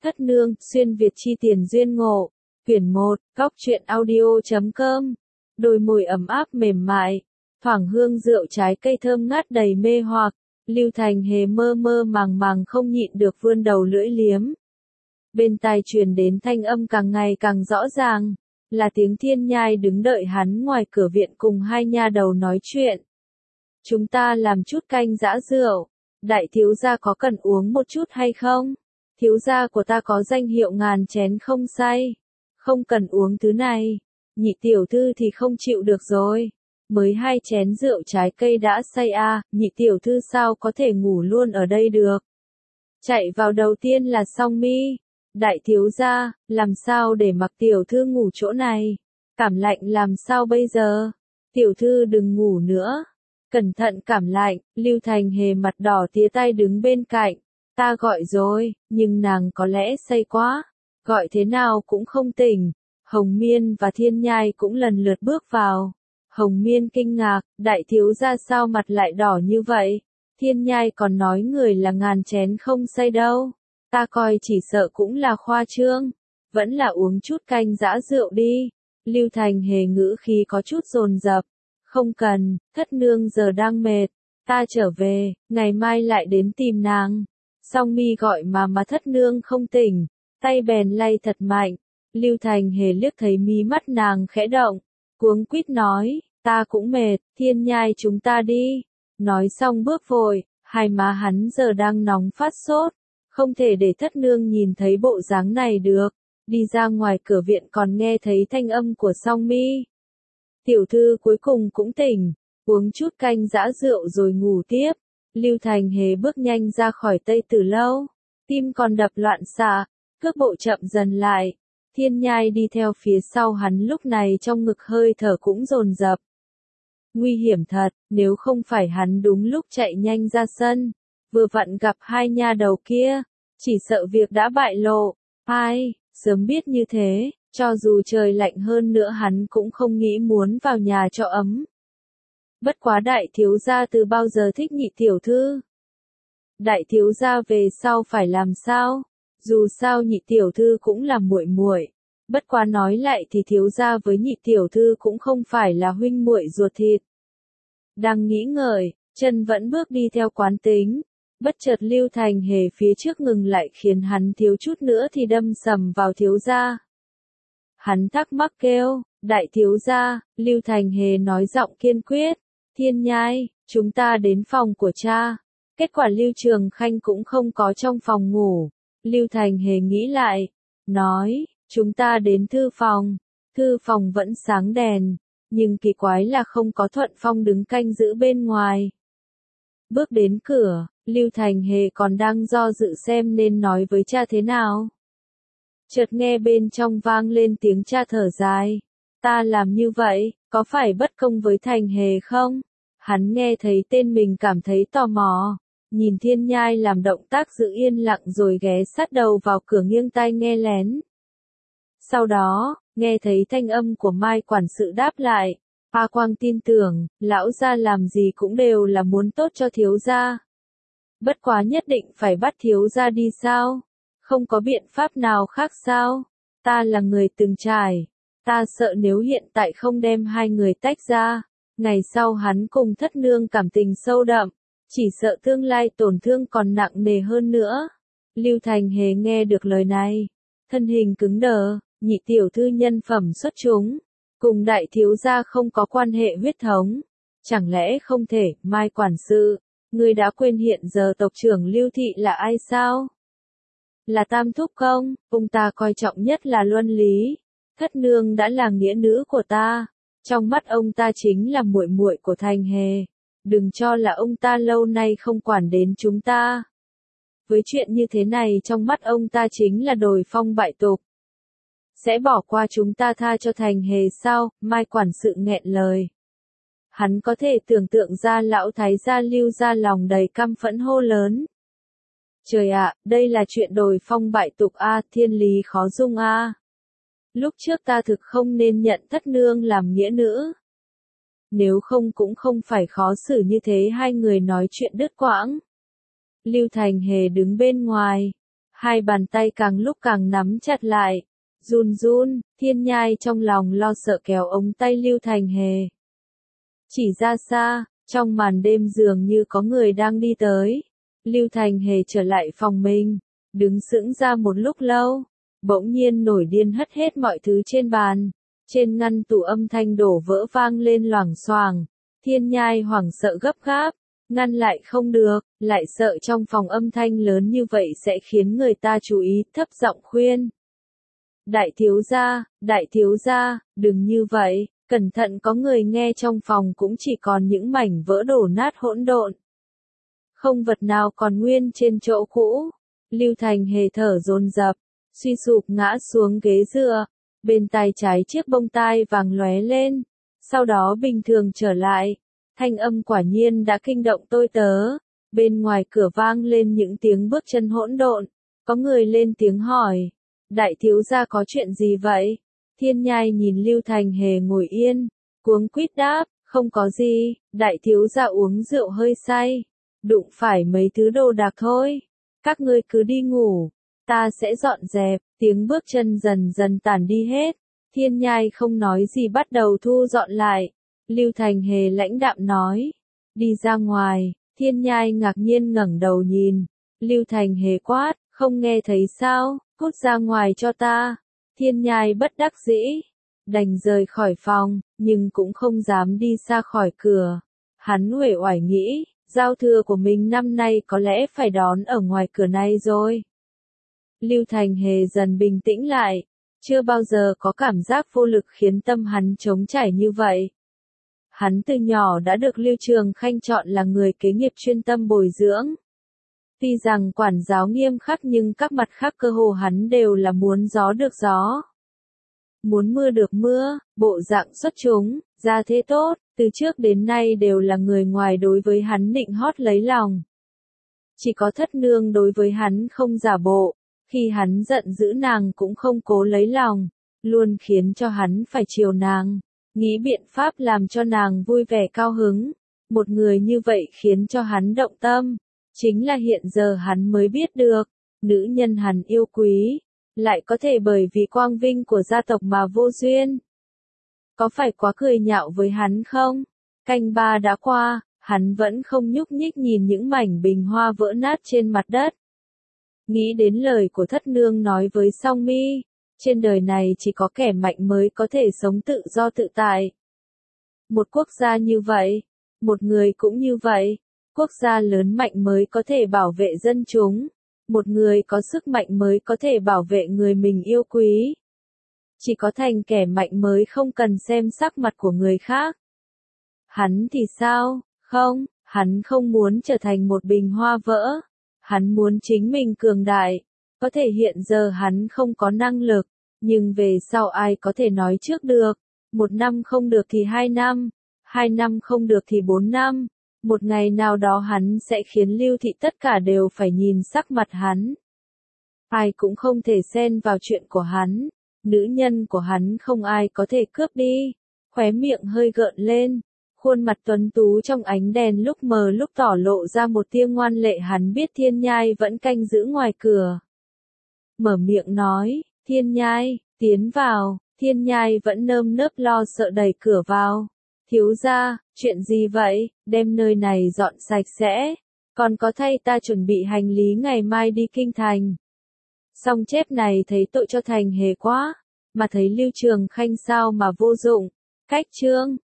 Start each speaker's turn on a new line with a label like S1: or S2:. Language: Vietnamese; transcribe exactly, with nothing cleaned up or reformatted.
S1: Thất nương, xuyên Việt chi tiền duyên ngộ. Quyển một, góc truyện audio chấm com. Đôi môi ấm áp mềm mại, thoảng hương rượu trái cây thơm ngát đầy mê hoặc. Lưu Thành Hề mơ mơ màng màng không nhịn được vươn đầu lưỡi liếm. Bên tai truyền đến thanh âm càng ngày càng rõ ràng, là tiếng Thiên Nhai đứng đợi hắn ngoài cửa viện cùng hai nha đầu nói chuyện. Chúng ta làm chút canh giã rượu, đại thiếu gia có cần uống một chút hay không? Thiếu gia của ta có danh hiệu ngàn chén không say, không cần uống thứ này. Nhị tiểu thư thì không chịu được rồi, mới hai chén rượu trái cây đã say à, nhị tiểu thư sao có thể ngủ luôn ở đây được? Chạy vào đầu tiên là Song Mi. Đại thiếu gia, làm sao để mặc tiểu thư ngủ chỗ này? Cảm lạnh làm sao bây giờ? Tiểu thư đừng ngủ nữa. Cẩn thận cảm lạnh. Lưu Thành Hề mặt đỏ tía tay đứng bên cạnh. Ta gọi rồi, nhưng nàng có lẽ say quá. Gọi thế nào cũng không tỉnh. Hồng Miên và Thiên Nhai cũng lần lượt bước vào. Hồng Miên kinh ngạc, đại thiếu gia sao mặt lại đỏ như vậy? Thiên Nhai còn nói người là ngàn chén không say đâu. Ta coi chỉ sợ cũng là khoa trương, vẫn là uống chút canh giã rượu đi. Lưu Thành Hề ngữ khí có chút dồn dập. Không cần, thất nương giờ đang mệt, ta trở về, ngày mai lại đến tìm nàng. Song Mi gọi mà mà thất nương không tỉnh, tay bèn lay thật mạnh. Lưu Thành Hề liếc thấy mí mắt nàng khẽ động, cuống quýt nói, ta cũng mệt, Thiên Nhai chúng ta đi. Nói xong bước vội, hai má hắn giờ đang nóng phát sốt. Không thể để thất nương nhìn thấy bộ dáng này được. Đi ra ngoài cửa viện còn nghe thấy thanh âm của Song Mi. Tiểu thư cuối cùng cũng tỉnh, uống chút canh giã rượu rồi ngủ tiếp. Lưu Thành Hề bước nhanh ra khỏi Tây Tử Lâu, tim còn đập loạn xạ, cước bộ chậm dần lại. Thiên Nhai đi theo phía sau hắn lúc này trong ngực hơi thở cũng dồn dập. Nguy hiểm thật, nếu không phải hắn đúng lúc chạy nhanh ra sân, vừa vặn gặp hai nha đầu kia, chỉ sợ việc đã bại lộ. Ai, sớm biết như thế, cho dù trời lạnh hơn nữa hắn cũng không nghĩ muốn vào nhà cho ấm. Bất quá đại thiếu gia từ bao giờ thích nhị tiểu thư? Đại thiếu gia về sau phải làm sao? Dù sao nhị tiểu thư cũng là muội muội. Bất quá nói lại thì thiếu gia với nhị tiểu thư cũng không phải là huynh muội ruột thịt. Đang nghĩ ngợi, chân vẫn bước đi theo quán tính. Bất chợt Lưu Thành Hề phía trước ngừng lại khiến hắn thiếu chút nữa thì đâm sầm vào thiếu gia. Hắn thắc mắc kêu, đại thiếu gia. Lưu Thành Hề nói giọng kiên quyết, Thiên Nhai, chúng ta đến phòng của cha. Kết quả Lưu Trường Khanh cũng không có trong phòng ngủ. Lưu Thành Hề nghĩ lại, nói, chúng ta đến thư phòng. Thư phòng vẫn sáng đèn, nhưng kỳ quái là không có Thuận Phong đứng canh giữ bên ngoài. Bước đến cửa, Lưu Thành Hề còn đang do dự xem nên nói với cha thế nào. Chợt nghe bên trong vang lên tiếng cha thở dài. Ta làm như vậy, có phải bất công với Thành Hề không? Hắn nghe thấy tên mình cảm thấy tò mò. Nhìn Thiên Nhai làm động tác giữ yên lặng rồi ghé sát đầu vào cửa nghiêng tai nghe lén. Sau đó, nghe thấy thanh âm của Mai quản sự đáp lại. A Quang tin tưởng, lão gia làm gì cũng đều là muốn tốt cho thiếu gia. Bất quá nhất định phải bắt thiếu gia đi sao? Không có biện pháp nào khác sao? Ta là người từng trải. Ta sợ nếu hiện tại không đem hai người tách ra, ngày sau hắn cùng thất nương cảm tình sâu đậm, chỉ sợ tương lai tổn thương còn nặng nề hơn nữa. Lưu Thành Hề nghe được lời này, thân hình cứng đờ, nhị tiểu thư nhân phẩm xuất chúng, cùng đại thiếu gia không có quan hệ huyết thống. Chẳng lẽ không thể, Mai quản sự, ngươi đã quên hiện giờ tộc trưởng Lưu Thị là ai sao? Là Tam Thúc công, ông ta coi trọng nhất là luân lý. Thất nương đã là nghĩa nữ của ta, trong mắt ông ta chính là muội muội của Thành Hề. Đừng cho là ông ta lâu nay không quản đến chúng ta. Với chuyện như thế này trong mắt ông ta chính là đồi phong bại tục. Sẽ bỏ qua chúng ta tha cho Thành Hề sao? Mai quản sự nghẹn lời. Hắn có thể tưởng tượng ra lão thái gia Lưu gia lòng đầy căm phẫn hô lớn. Trời ạ, đây là chuyện đồi phong bại tục a, thiên lý khó dung a. Lúc trước ta thực không nên nhận thất nương làm nghĩa nữ. Nếu không cũng không phải khó xử như thế. Hai người nói chuyện đứt quãng. Lưu Thành Hề đứng bên ngoài. Hai bàn tay càng lúc càng nắm chặt lại. Run run, Thiên Nhai trong lòng lo sợ kéo ống tay Lưu Thành Hề. Chỉ ra xa, trong màn đêm dường như có người đang đi tới. Lưu Thành Hề trở lại phòng mình, đứng sững ra một lúc lâu, bỗng nhiên nổi điên hất hết mọi thứ trên bàn. Trên ngăn tủ âm thanh đổ vỡ vang lên loảng xoảng. Thiên Nhai hoảng sợ gấp gáp, ngăn lại không được, lại sợ trong phòng âm thanh lớn như vậy sẽ khiến người ta chú ý, thấp giọng khuyên. Đại thiếu gia, đại thiếu gia, đừng như vậy, cẩn thận có người nghe. Trong phòng cũng chỉ còn những mảnh vỡ đổ nát hỗn độn. Không vật nào còn nguyên trên chỗ cũ. Lưu Thành Hề thở dồn dập, suy sụp ngã xuống ghế dựa, bên tai trái chiếc bông tai vàng lóe lên, sau đó bình thường trở lại. Thanh âm quả nhiên đã kinh động tôi tớ. Bên ngoài cửa vang lên những tiếng bước chân hỗn độn, có người lên tiếng hỏi. Đại thiếu gia có chuyện gì vậy? Thiên Nhai nhìn Lưu Thành Hề ngồi yên, cuống quýt đáp, không có gì, đại thiếu gia uống rượu hơi say, đụng phải mấy thứ đồ đạc thôi. Các ngươi cứ đi ngủ, ta sẽ dọn dẹp. Tiếng bước chân dần dần tản đi hết. Thiên Nhai không nói gì bắt đầu thu dọn lại. Lưu Thành Hề lãnh đạm nói, đi ra ngoài. Thiên Nhai ngạc nhiên ngẩng đầu nhìn. Lưu Thành Hề quát, không nghe thấy sao, cút ra ngoài cho ta. Thiên Nhai bất đắc dĩ, đành rời khỏi phòng, nhưng cũng không dám đi xa khỏi cửa. Hắn uể oải nghĩ, giao thừa của mình năm nay có lẽ phải đón ở ngoài cửa này rồi. Lưu Thành Hề dần bình tĩnh lại, chưa bao giờ có cảm giác vô lực khiến tâm hắn trống trải như vậy. Hắn từ nhỏ đã được Lưu Trường Khanh chọn là người kế nghiệp chuyên tâm bồi dưỡng. Tuy rằng quản giáo nghiêm khắc nhưng các mặt khác cơ hồ hắn đều là muốn gió được gió. Muốn mưa được mưa, bộ dạng xuất chúng, gia thế tốt, từ trước đến nay đều là người ngoài đối với hắn nịnh hót lấy lòng. Chỉ có Thất Nương đối với hắn không giả bộ, khi hắn giận dữ nàng cũng không cố lấy lòng, luôn khiến cho hắn phải chiều nàng, nghĩ biện pháp làm cho nàng vui vẻ cao hứng. Một người như vậy khiến cho hắn động tâm, chính là hiện giờ hắn mới biết được, nữ nhân hắn yêu quý, lại có thể bởi vì quang vinh của gia tộc mà vô duyên. Có phải quá cười nhạo với hắn không? Canh ba đã qua, hắn vẫn không nhúc nhích nhìn những mảnh bình hoa vỡ nát trên mặt đất. Nghĩ đến lời của Thất Nương nói với Song Mi, trên đời này chỉ có kẻ mạnh mới có thể sống tự do tự tại. Một quốc gia như vậy, một người cũng như vậy, quốc gia lớn mạnh mới có thể bảo vệ dân chúng, một người có sức mạnh mới có thể bảo vệ người mình yêu quý. Chỉ có thành kẻ mạnh mới không cần xem sắc mặt của người khác. Hắn thì sao? Không, hắn không muốn trở thành một bình hoa vỡ. Hắn muốn chính mình cường đại. Có thể hiện giờ hắn không có năng lực, nhưng về sau ai có thể nói trước được. Một năm không được thì hai năm, hai năm không được thì bốn năm. Một ngày nào đó hắn sẽ khiến Lưu Thị tất cả đều phải nhìn sắc mặt hắn. Ai cũng không thể xen vào chuyện của hắn. Nữ nhân của hắn không ai có thể cướp đi. Khóe miệng hơi gợn lên. Khuôn mặt tuấn tú trong ánh đèn lúc mờ lúc tỏ lộ ra một tia ngoan lệ. Hắn biết Thiên Nhai vẫn canh giữ ngoài cửa. Mở miệng nói, Thiên Nhai, tiến vào. Thiên Nhai vẫn nơm nớp lo sợ đẩy cửa vào. Thiếu gia, chuyện gì vậy, đem nơi này dọn sạch sẽ. Còn có thay ta chuẩn bị hành lý ngày mai đi kinh thành. Song chép này thấy tội cho Thành Hề quá, mà thấy Lưu Trường Khanh sao mà vô dụng. Cách chương